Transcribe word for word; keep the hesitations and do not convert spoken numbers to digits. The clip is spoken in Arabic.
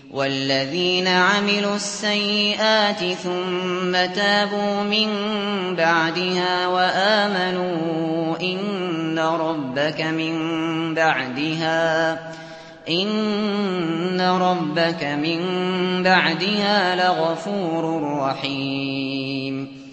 وَالَّذِينَ عَمِلُوا السَّيِّئَاتِ ثُمَّ تَابُوا مِن بَعْدِهَا وَآمَنُوا إِنَّ رَبَّكَ مِن بَعْدِهَا إِنَّ رَبَّكَ مِن بَعْدِهَا لَغَفُورٌ رَّحِيمٌ